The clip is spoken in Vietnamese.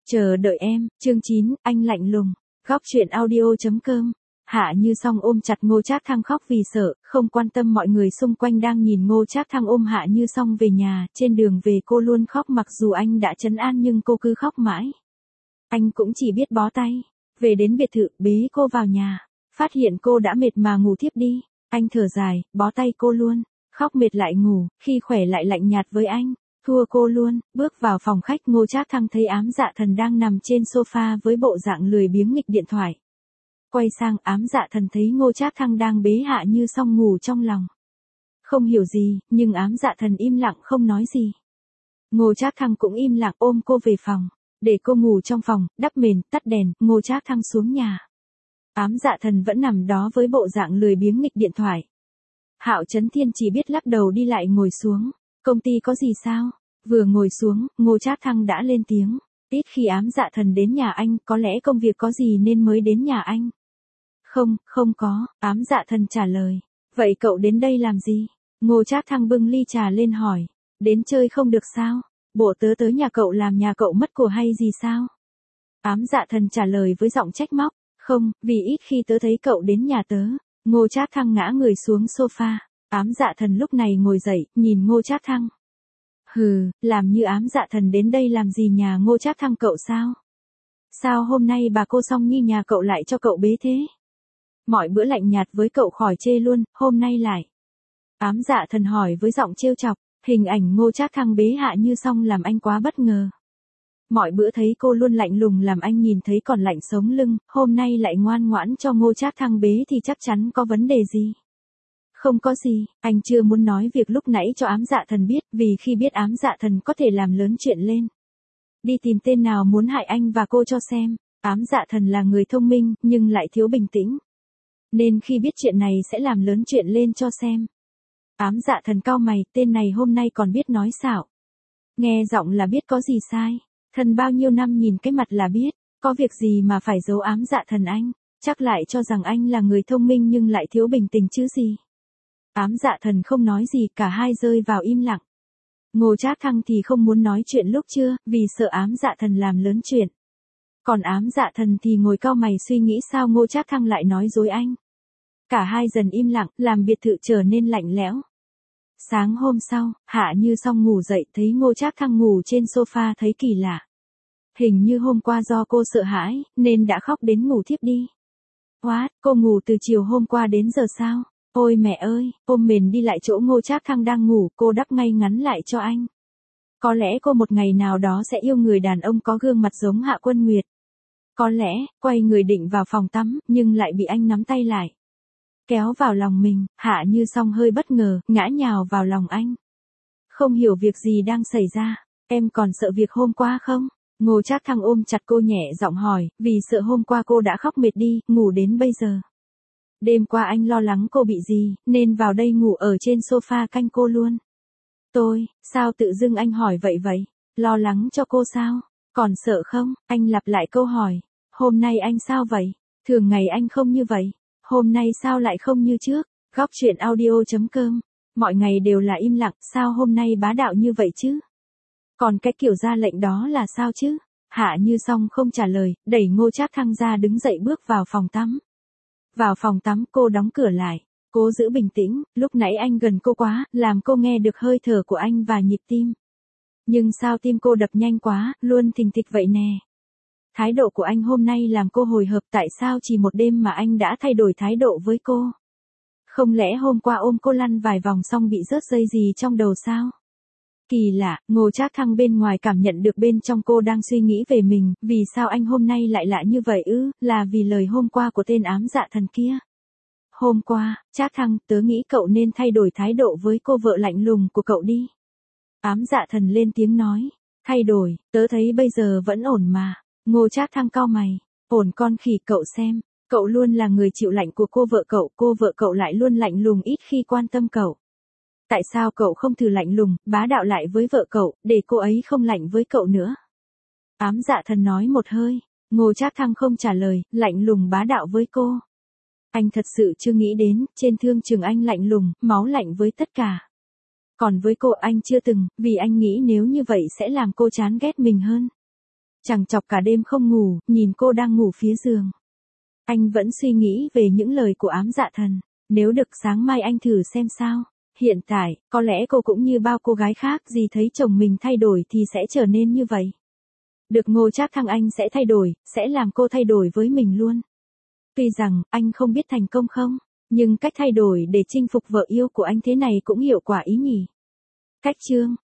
Chờ đợi em, chương 9, anh lạnh lùng. Góc truyện audio.com. Hạ Như Song ôm chặt Ngô Trác Thăng khóc vì sợ, không quan tâm mọi người xung quanh đang nhìn Ngô Trác Thăng ôm Hạ Như Song về nhà, trên đường về cô luôn khóc mặc dù anh đã trấn an nhưng cô cứ khóc mãi. Anh cũng chỉ biết bó tay. Về đến biệt thự, bế cô vào nhà, phát hiện cô đã mệt mà ngủ thiếp đi. Anh thở dài, bó tay cô luôn, khóc mệt lại ngủ, khi khỏe lại lạnh nhạt với anh. Thua cô luôn. Bước vào phòng khách, Ngô Trác Thăng thấy Ám Dạ Thần đang nằm trên sofa với bộ dạng lười biếng nghịch điện thoại. Quay sang, Ám Dạ Thần thấy Ngô Trác Thăng đang bế Hạ Như Song ngủ trong lòng. Không hiểu gì, nhưng Ám Dạ Thần im lặng không nói gì. Ngô Trác Thăng cũng im lặng ôm cô về phòng, để cô ngủ trong phòng, đắp mền, tắt đèn. Ngô Trác Thăng xuống nhà. Ám Dạ Thần vẫn nằm đó với bộ dạng lười biếng nghịch điện thoại. Hạo Chấn Thiên chỉ biết lắc đầu đi lại ngồi xuống. Công ty có gì sao? Vừa ngồi xuống, Ngô Trác Thăng đã lên tiếng. Ít khi Ám Dạ Thần đến nhà anh, có lẽ công việc có gì nên mới đến nhà anh. Không có, Ám Dạ Thần trả lời. Vậy cậu đến đây làm gì? Ngô Trác Thăng bưng ly trà lên hỏi. Đến chơi không được sao? Bộ tớ tới nhà cậu làm nhà cậu mất của hay gì sao? Ám Dạ Thần trả lời với giọng trách móc. Không, vì ít khi tớ thấy cậu đến nhà tớ. Ngô Trác Thăng ngã người xuống sofa. Ám Dạ Thần lúc này ngồi dậy, nhìn Ngô Trác Thăng. Hừ, làm như Ám Dạ Thần đến đây làm gì nhà Ngô Trác Thăng cậu sao? Sao hôm nay bà cô Song Nhi nhà cậu lại cho cậu bế thế? Mọi bữa lạnh nhạt với cậu khỏi chê luôn, hôm nay lại. Ám Dạ Thần hỏi với giọng trêu chọc, hình ảnh Ngô Trác Thăng bế Hạ Như Song làm anh quá bất ngờ. Mọi bữa thấy cô luôn lạnh lùng làm anh nhìn thấy còn lạnh sống lưng, hôm nay lại ngoan ngoãn cho Ngô Trác Thăng bế thì chắc chắn có vấn đề gì. Không có gì, anh chưa muốn nói việc lúc nãy cho Ám Dạ Thần biết, vì khi biết Ám Dạ Thần có thể làm lớn chuyện lên. Đi tìm tên nào muốn hại anh và cô cho xem. Ám Dạ Thần là người thông minh, nhưng lại thiếu bình tĩnh. Nên khi biết chuyện này sẽ làm lớn chuyện lên cho xem. Ám Dạ Thần cau mày, tên này hôm nay còn biết nói xạo. Nghe giọng là biết có gì sai. Thần bao nhiêu năm nhìn cái mặt là biết, có việc gì mà phải giấu Ám Dạ Thần anh, chắc lại cho rằng anh là người thông minh nhưng lại thiếu bình tĩnh chứ gì. Ám Dạ Thần không nói gì, cả hai rơi vào im lặng. Ngô Trác Thăng thì không muốn nói chuyện lúc trưa, vì sợ Ám Dạ Thần làm lớn chuyện. Còn Ám Dạ Thần thì ngồi cau mày suy nghĩ sao Ngô Trác Thăng lại nói dối anh. Cả hai dần im lặng, làm biệt thự trở nên lạnh lẽo. Sáng hôm sau, Hạ Như Song ngủ dậy thấy Ngô Trác Thăng ngủ trên sofa thấy kỳ lạ. Hình như hôm qua do cô sợ hãi, nên đã khóc đến ngủ thiếp đi. What, cô ngủ từ chiều hôm qua đến giờ sao? Ôi mẹ ơi, ôm mền đi lại chỗ Ngô Trác Thăng đang ngủ, cô đắp ngay ngắn lại cho anh. Có lẽ cô một ngày nào đó sẽ yêu người đàn ông có gương mặt giống Hạ Quân Nguyệt. Có lẽ, quay người định vào phòng tắm, nhưng lại bị anh nắm tay lại. Kéo vào lòng mình, Hạ Như Song hơi bất ngờ, ngã nhào vào lòng anh. Không hiểu việc gì đang xảy ra, em còn sợ việc hôm qua không? Ngô Trác Thăng ôm chặt cô nhẹ giọng hỏi, vì sợ hôm qua cô đã khóc mệt đi, ngủ đến bây giờ. Đêm qua anh lo lắng cô bị gì, nên vào đây ngủ ở trên sofa canh cô luôn. Sao tự dưng anh hỏi vậy? Lo lắng cho cô sao? Còn sợ không? Anh lặp lại câu hỏi. Hôm nay anh sao vậy? Thường ngày anh không như vậy. Hôm nay sao lại không như trước? Góc truyện audio.com. Mọi ngày đều là im lặng, sao hôm nay bá đạo như vậy chứ? Còn cái kiểu ra lệnh đó là sao chứ? Hạ Như Song không trả lời, đẩy Ngô Trác Thăng ra đứng dậy bước vào phòng tắm. Vào phòng tắm cô đóng cửa lại. Cố giữ bình tĩnh, lúc nãy anh gần cô quá, làm cô nghe được hơi thở của anh và nhịp tim. Nhưng sao tim cô đập nhanh quá, luôn thình thịch vậy nè. Thái độ của anh hôm nay làm cô hồi hộp, tại sao chỉ một đêm mà anh đã thay đổi thái độ với cô? Không lẽ hôm qua ôm cô lăn vài vòng xong bị rớt dây gì trong đầu sao? Kỳ lạ, Ngô Trác Thăng bên ngoài cảm nhận được bên trong cô đang suy nghĩ về mình, vì sao anh hôm nay lại lạ như vậy ư, là vì lời hôm qua của tên Ám Dạ Thần kia. Hôm qua, Trác Thăng, tớ nghĩ cậu nên thay đổi thái độ với cô vợ lạnh lùng của cậu đi. Ám Dạ Thần lên tiếng nói, thay đổi, tớ thấy bây giờ vẫn ổn mà. Ngô Trác Thăng cau mày, ổn con khỉ, cậu xem, cậu luôn là người chịu lạnh của cô vợ cậu lại luôn lạnh lùng ít khi quan tâm cậu. Tại sao cậu không thử lạnh lùng, bá đạo lại với vợ cậu, để cô ấy không lạnh với cậu nữa? Ám Dạ Thần nói một hơi, Ngô Trác Thăng không trả lời, lạnh lùng bá đạo với cô. Anh thật sự chưa nghĩ đến, trên thương trường anh lạnh lùng, máu lạnh với tất cả. Còn với cô anh chưa từng, vì anh nghĩ nếu như vậy sẽ làm cô chán ghét mình hơn. Chàng chọc cả đêm không ngủ, nhìn cô đang ngủ phía giường. Anh vẫn suy nghĩ về những lời của ám dạ thần. Nếu được sáng mai anh thử xem sao. Hiện tại, có lẽ cô cũng như bao cô gái khác gì thấy chồng mình thay đổi thì sẽ trở nên như vậy. Được Ngô Trác Thăng anh sẽ thay đổi, sẽ làm cô thay đổi với mình luôn. Tuy rằng, anh không biết thành công không, nhưng cách thay đổi để chinh phục vợ yêu của anh thế này cũng hiệu quả ý nhỉ. Cách chương